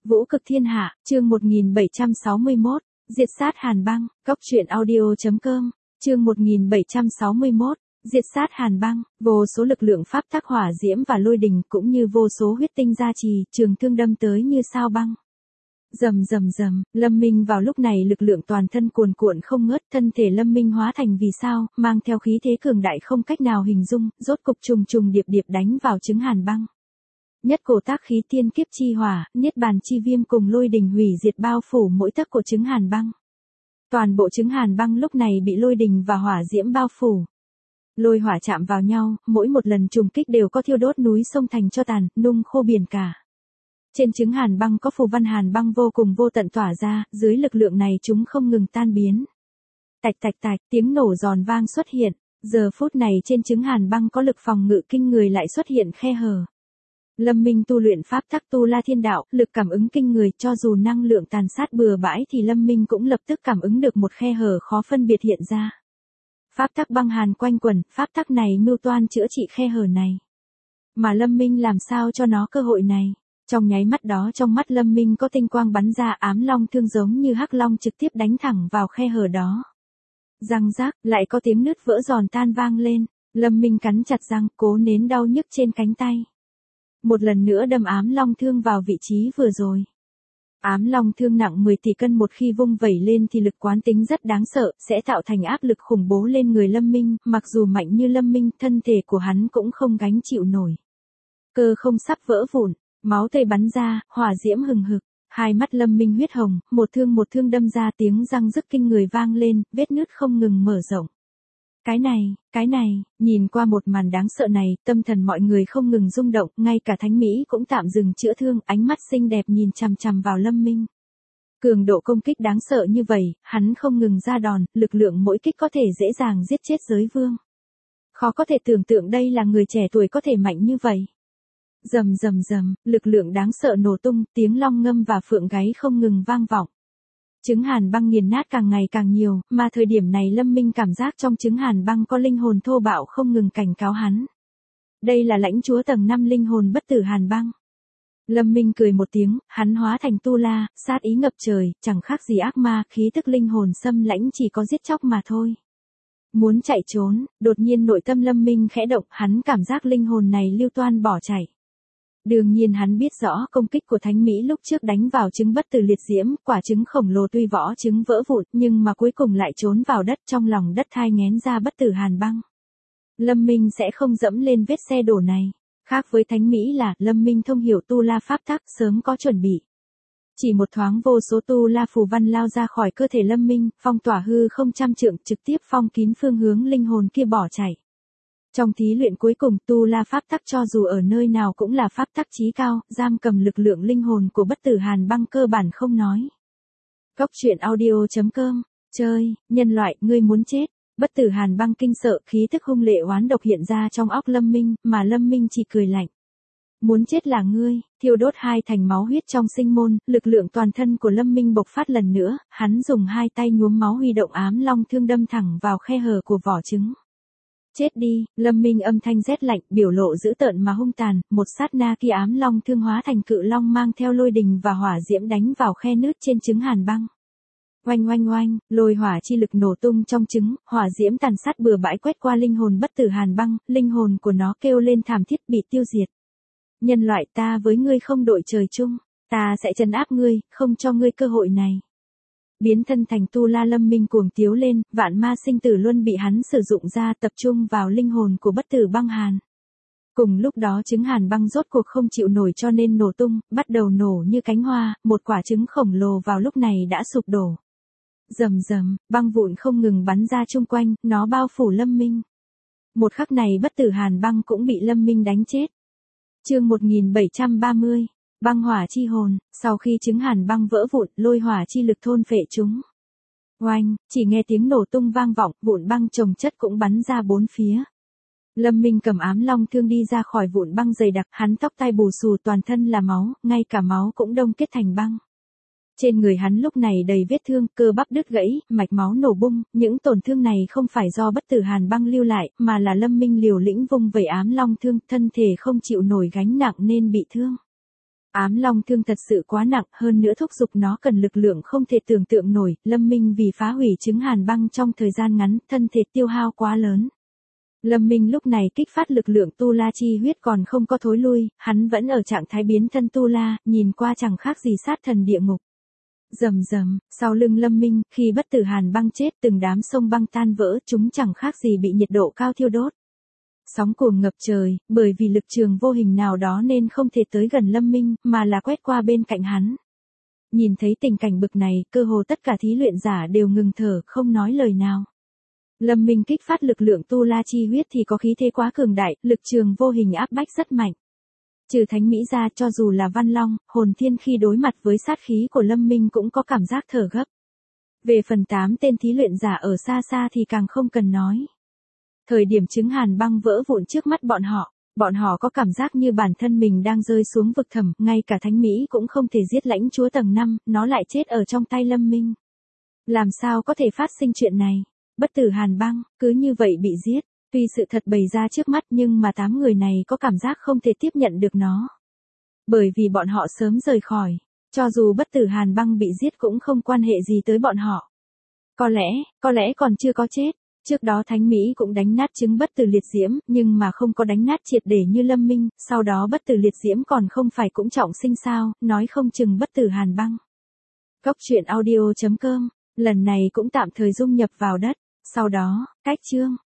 Vũ cực thiên hạ, chương 1761, diệt sát Hàn Băng, góc truyện audio.com, chương 1761, diệt sát Hàn Băng, vô số lực lượng pháp tắc hỏa diễm và lôi đình cũng như vô số huyết tinh gia trì, trường thương đâm tới như sao băng. Rầm rầm rầm, Lâm Minh vào lúc này lực lượng toàn thân cuồn cuộn không ngớt, thân thể Lâm Minh hóa thành vì sao, mang theo khí thế cường đại không cách nào hình dung, rốt cục trùng trùng điệp điệp đánh vào trứng Hàn Băng. Nhất cổ tác khí tiên kiếp chi hỏa, niết bàn chi viêm cùng lôi đình hủy diệt bao phủ mỗi tấc của trứng Hàn Băng. Toàn bộ trứng Hàn Băng lúc này bị lôi đình và hỏa diễm bao phủ. Lôi hỏa chạm vào nhau, mỗi một lần trùng kích đều có thiêu đốt núi sông thành cho tàn, nung khô biển cả. Trên trứng Hàn Băng có phù văn Hàn Băng vô cùng vô tận tỏa ra, dưới lực lượng này chúng không ngừng tan biến. Tạch tạch tạch, tiếng nổ giòn vang xuất hiện, giờ phút này trên trứng Hàn Băng có lực phòng ngự kinh người lại xuất hiện khe hở. Lâm Minh tu luyện pháp tắc Tu La Thiên Đạo, lực cảm ứng kinh người, cho dù năng lượng tàn sát bừa bãi thì Lâm Minh cũng lập tức cảm ứng được một khe hở khó phân biệt hiện ra. Pháp tắc băng hàn quanh quẩn, pháp tắc này mưu toan chữa trị khe hở này. Mà Lâm Minh làm sao cho nó cơ hội này? Trong nháy mắt đó trong mắt Lâm Minh có tinh quang bắn ra, ám long thương giống như hắc long trực tiếp đánh thẳng vào khe hở đó. Răng rác, lại có tiếng nứt vỡ giòn tan vang lên, Lâm Minh cắn chặt răng, cố nén đau nhức trên cánh tay. Một lần nữa đâm ám long thương vào vị trí vừa rồi. Ám long thương nặng 10 tỷ cân một khi vung vẩy lên thì lực quán tính rất đáng sợ, sẽ tạo thành áp lực khủng bố lên người Lâm Minh, mặc dù mạnh như Lâm Minh, thân thể của hắn cũng không gánh chịu nổi. Cơ không sắp vỡ vụn, máu tươi bắn ra, hỏa diễm hừng hực, hai mắt Lâm Minh huyết hồng, một thương đâm ra, tiếng răng rức kinh người vang lên, vết nứt không ngừng mở rộng. Cái này, nhìn qua một màn đáng sợ này, tâm thần mọi người không ngừng rung động, ngay cả Thánh Mỹ cũng tạm dừng chữa thương, ánh mắt xinh đẹp nhìn chằm chằm vào Lâm Minh. Cường độ công kích đáng sợ như vậy, hắn không ngừng ra đòn, lực lượng mỗi kích có thể dễ dàng giết chết giới vương. Khó có thể tưởng tượng đây là người trẻ tuổi có thể mạnh như vậy. Rầm rầm rầm, lực lượng đáng sợ nổ tung, tiếng long ngâm và phượng gáy không ngừng vang vọng. Trứng Hàn Băng nghiền nát càng ngày càng nhiều, mà thời điểm này Lâm Minh cảm giác trong trứng Hàn Băng có linh hồn thô bạo không ngừng cảnh cáo hắn. Đây là lãnh chúa tầng 5 linh hồn bất tử Hàn Băng. Lâm Minh cười một tiếng, hắn hóa thành tu la, sát ý ngập trời, chẳng khác gì ác ma, khí tức linh hồn xâm lãnh chỉ có giết chóc mà thôi. Muốn chạy trốn, đột nhiên nội tâm Lâm Minh khẽ động, hắn cảm giác linh hồn này lưu toan bỏ chạy. Đương nhiên hắn biết rõ công kích của Thánh Mỹ lúc trước đánh vào trứng bất tử liệt diễm, quả trứng khổng lồ tuy vỏ trứng vỡ vụn nhưng mà cuối cùng lại trốn vào đất, trong lòng đất thai nghén ra bất tử Hàn Băng. Lâm Minh sẽ không dẫm lên vết xe đổ này. Khác với Thánh Mỹ là Lâm Minh thông hiểu Tu La pháp tắc, sớm có chuẩn bị. Chỉ một thoáng vô số Tu La phù văn lao ra khỏi cơ thể Lâm Minh, phong tỏa hư không trăm trượng, trực tiếp phong kín phương hướng linh hồn kia bỏ chạy. Trong thí luyện cuối cùng, Tu La pháp tắc cho dù ở nơi nào cũng là pháp tắc chí cao, giam cầm lực lượng linh hồn của bất tử Hàn Băng cơ bản không nói. Góc truyện audio.com, chơi, nhân loại, ngươi muốn chết. Bất tử Hàn Băng kinh sợ, khí tức hung lệ oán độc hiện ra trong óc Lâm Minh, mà Lâm Minh chỉ cười lạnh. Muốn chết là ngươi, thiêu đốt hai thành máu huyết trong sinh môn, lực lượng toàn thân của Lâm Minh bộc phát lần nữa, hắn dùng hai tay nhuốm máu huy động ám long thương đâm thẳng vào khe hở của vỏ trứng. Chết đi, Lâm Minh âm thanh rét lạnh, biểu lộ dữ tợn mà hung tàn, một sát na kia ám long thương hóa thành cự long mang theo lôi đình và hỏa diễm đánh vào khe nứt trên trứng Hàn Băng. Oanh oanh oanh, lôi hỏa chi lực nổ tung trong trứng, hỏa diễm tàn sát bừa bãi quét qua linh hồn bất tử Hàn Băng, linh hồn của nó kêu lên thảm thiết bị tiêu diệt. Nhân loại, ta với ngươi không đội trời chung, ta sẽ trấn áp ngươi, không cho ngươi cơ hội này. Biến thân thành Tu La, Lâm Minh cuồng tiếu lên, vạn ma sinh tử luân bị hắn sử dụng ra, tập trung vào linh hồn của bất tử băng hàn. Cùng lúc đó trứng Hàn Băng rốt cuộc không chịu nổi cho nên nổ tung, bắt đầu nổ như cánh hoa, một quả trứng khổng lồ vào lúc này đã sụp đổ. Rầm rầm, băng vụn không ngừng bắn ra chung quanh, nó bao phủ Lâm Minh. Một khắc này bất tử Hàn Băng cũng bị Lâm Minh đánh chết. Chương 1730, băng hỏa chi hồn, sau khi trứng Hàn Băng vỡ vụn, lôi hỏa chi lực thôn phệ chúng. Oanh, chỉ nghe tiếng nổ tung vang vọng, vụn băng chồng chất cũng bắn ra bốn phía. Lâm Minh cầm ám long thương đi ra khỏi vụn băng dày đặc, hắn tóc tai bù xù, toàn thân là máu, ngay cả máu cũng đông kết thành băng. Trên người hắn lúc này đầy vết thương, cơ bắp đứt gãy, mạch máu nổ bung, những tổn thương này không phải do bất tử Hàn Băng lưu lại, mà là Lâm Minh liều lĩnh vung vẩy ám long thương, thân thể không chịu nổi gánh nặng nên bị thương. Ám long thương thật sự quá nặng, hơn nữa thúc giục nó cần lực lượng không thể tưởng tượng nổi, Lâm Minh vì phá hủy trứng hàn băng trong thời gian ngắn, thân thể tiêu hao quá lớn. Lâm Minh lúc này kích phát lực lượng tu la chi huyết còn không có thối lui, hắn vẫn ở trạng thái biến thân tu la, nhìn qua chẳng khác gì sát thần địa ngục. Rầm rầm, sau lưng Lâm Minh, khi bất tử hàn băng chết từng đám sông băng tan vỡ, chúng chẳng khác gì bị nhiệt độ cao thiêu đốt. Sóng cuồng ngập trời, bởi vì lực trường vô hình nào đó nên không thể tới gần Lâm Minh, mà là quét qua bên cạnh hắn. Nhìn thấy tình cảnh bực này, cơ hồ tất cả thí luyện giả đều ngừng thở, không nói lời nào. Lâm Minh kích phát lực lượng tu la chi huyết thì có khí thế quá cường đại, lực trường vô hình áp bách rất mạnh. Trừ Thánh Mỹ ra, cho dù là Văn Long, Hồn Thiên khi đối mặt với sát khí của Lâm Minh cũng có cảm giác thở gấp. Về phần 8 tên thí luyện giả ở xa xa thì càng không cần nói. Thời điểm trứng hàn băng vỡ vụn trước mắt bọn họ có cảm giác như bản thân mình đang rơi xuống vực thẳm, ngay cả Thánh Mỹ cũng không thể giết lãnh chúa tầng 5, nó lại chết ở trong tay Lâm Minh. Làm sao có thể phát sinh chuyện này? Bất tử hàn băng, cứ như vậy bị giết. Tuy sự thật bày ra trước mắt nhưng mà 8 người này có cảm giác không thể tiếp nhận được nó. Bởi vì bọn họ sớm rời khỏi. Cho dù bất tử hàn băng bị giết cũng không quan hệ gì tới bọn họ. Có lẽ còn chưa có chết. Trước đó Thánh Mỹ cũng đánh nát trứng bất tử liệt diễm, nhưng mà không có đánh nát triệt để như Lâm Minh, sau đó bất tử liệt diễm còn không phải cũng trọng sinh sao, nói không chừng bất tử hàn băng. Cốc truyện audio.com, lần này cũng tạm thời dung nhập vào đất, sau đó, cách chương.